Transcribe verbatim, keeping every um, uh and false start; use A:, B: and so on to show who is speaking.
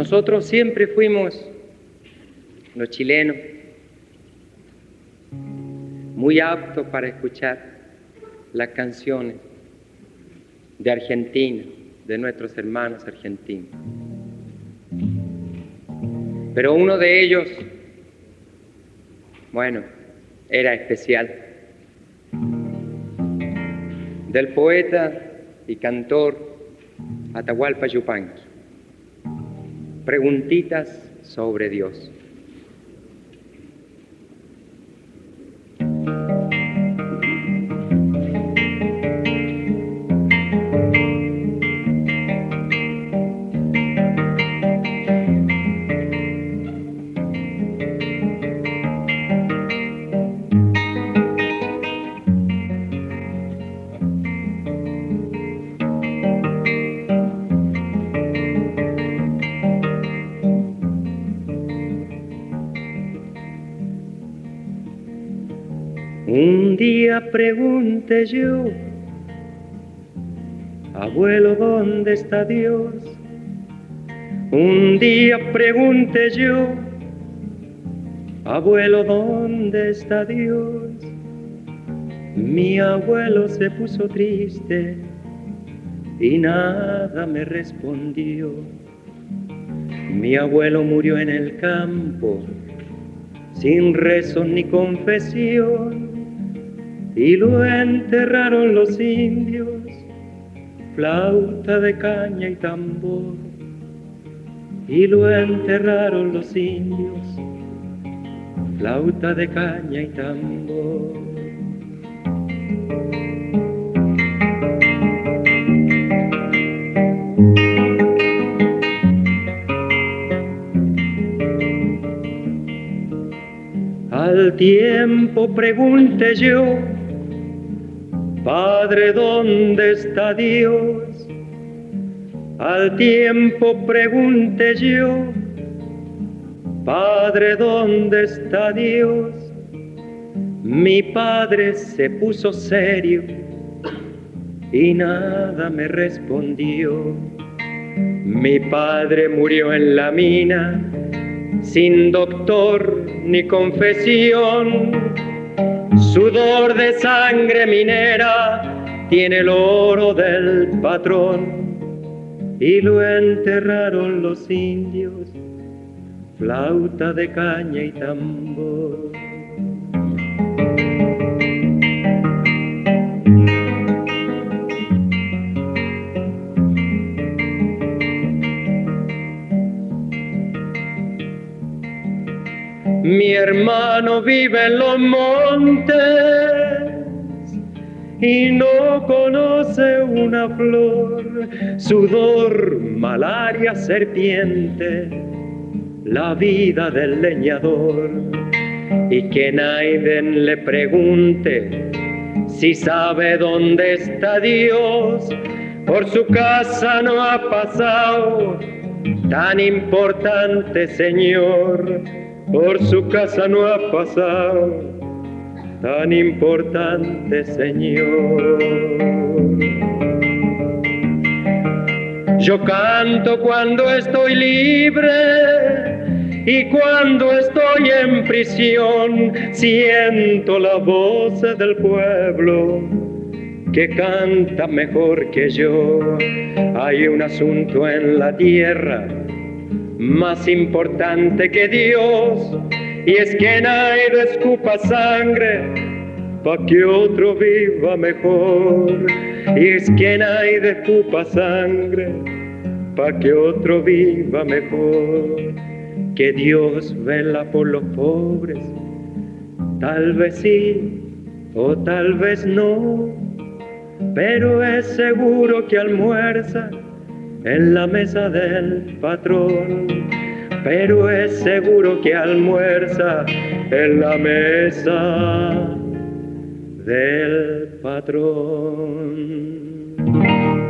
A: Nosotros siempre fuimos, los chilenos, muy aptos para escuchar las canciones de Argentina, de nuestros hermanos argentinos. Pero uno de ellos, bueno, era especial, del poeta y cantor Atahualpa Yupanqui. Preguntitas sobre Dios. Un día pregunté yo, abuelo, ¿dónde está Dios? Un día pregunté yo, abuelo, ¿dónde está Dios? Mi abuelo se puso triste y nada me respondió. Mi abuelo murió en el campo, sin rezo ni confesión, y lo enterraron los indios, flauta de caña y tambor. Y lo enterraron los indios, flauta de caña y tambor. Al tiempo pregunté yo, Padre, ¿dónde está Dios? Al tiempo pregunté yo, Padre, ¿dónde está Dios? Mi padre se puso serio y nada me respondió. Mi padre murió en la mina, sin doctor ni confesión. Sudor de sangre minera tiene el oro del patrón, y lo enterraron los indios, flauta de caña y tambor. Mi hermano vive en los montes y no conoce una flor, sudor, malaria, serpiente, la vida del leñador. Y que Naiden le pregunte si sabe dónde está Dios, por su casa no ha pasado tan importante señor. Por su casa no ha pasado tan importante señor. Yo canto cuando estoy libre y cuando estoy en prisión, siento la voz del pueblo que canta mejor que yo. Hay un asunto en la tierra más importante que Dios, y es que nadie escupa sangre pa' que otro viva mejor. Y es que nadie escupa sangre pa' que otro viva mejor. Que Dios vela por los pobres, tal vez sí o tal vez no, pero es seguro que almuerza en la mesa del patrón, pero es seguro que almuerza en la mesa del patrón.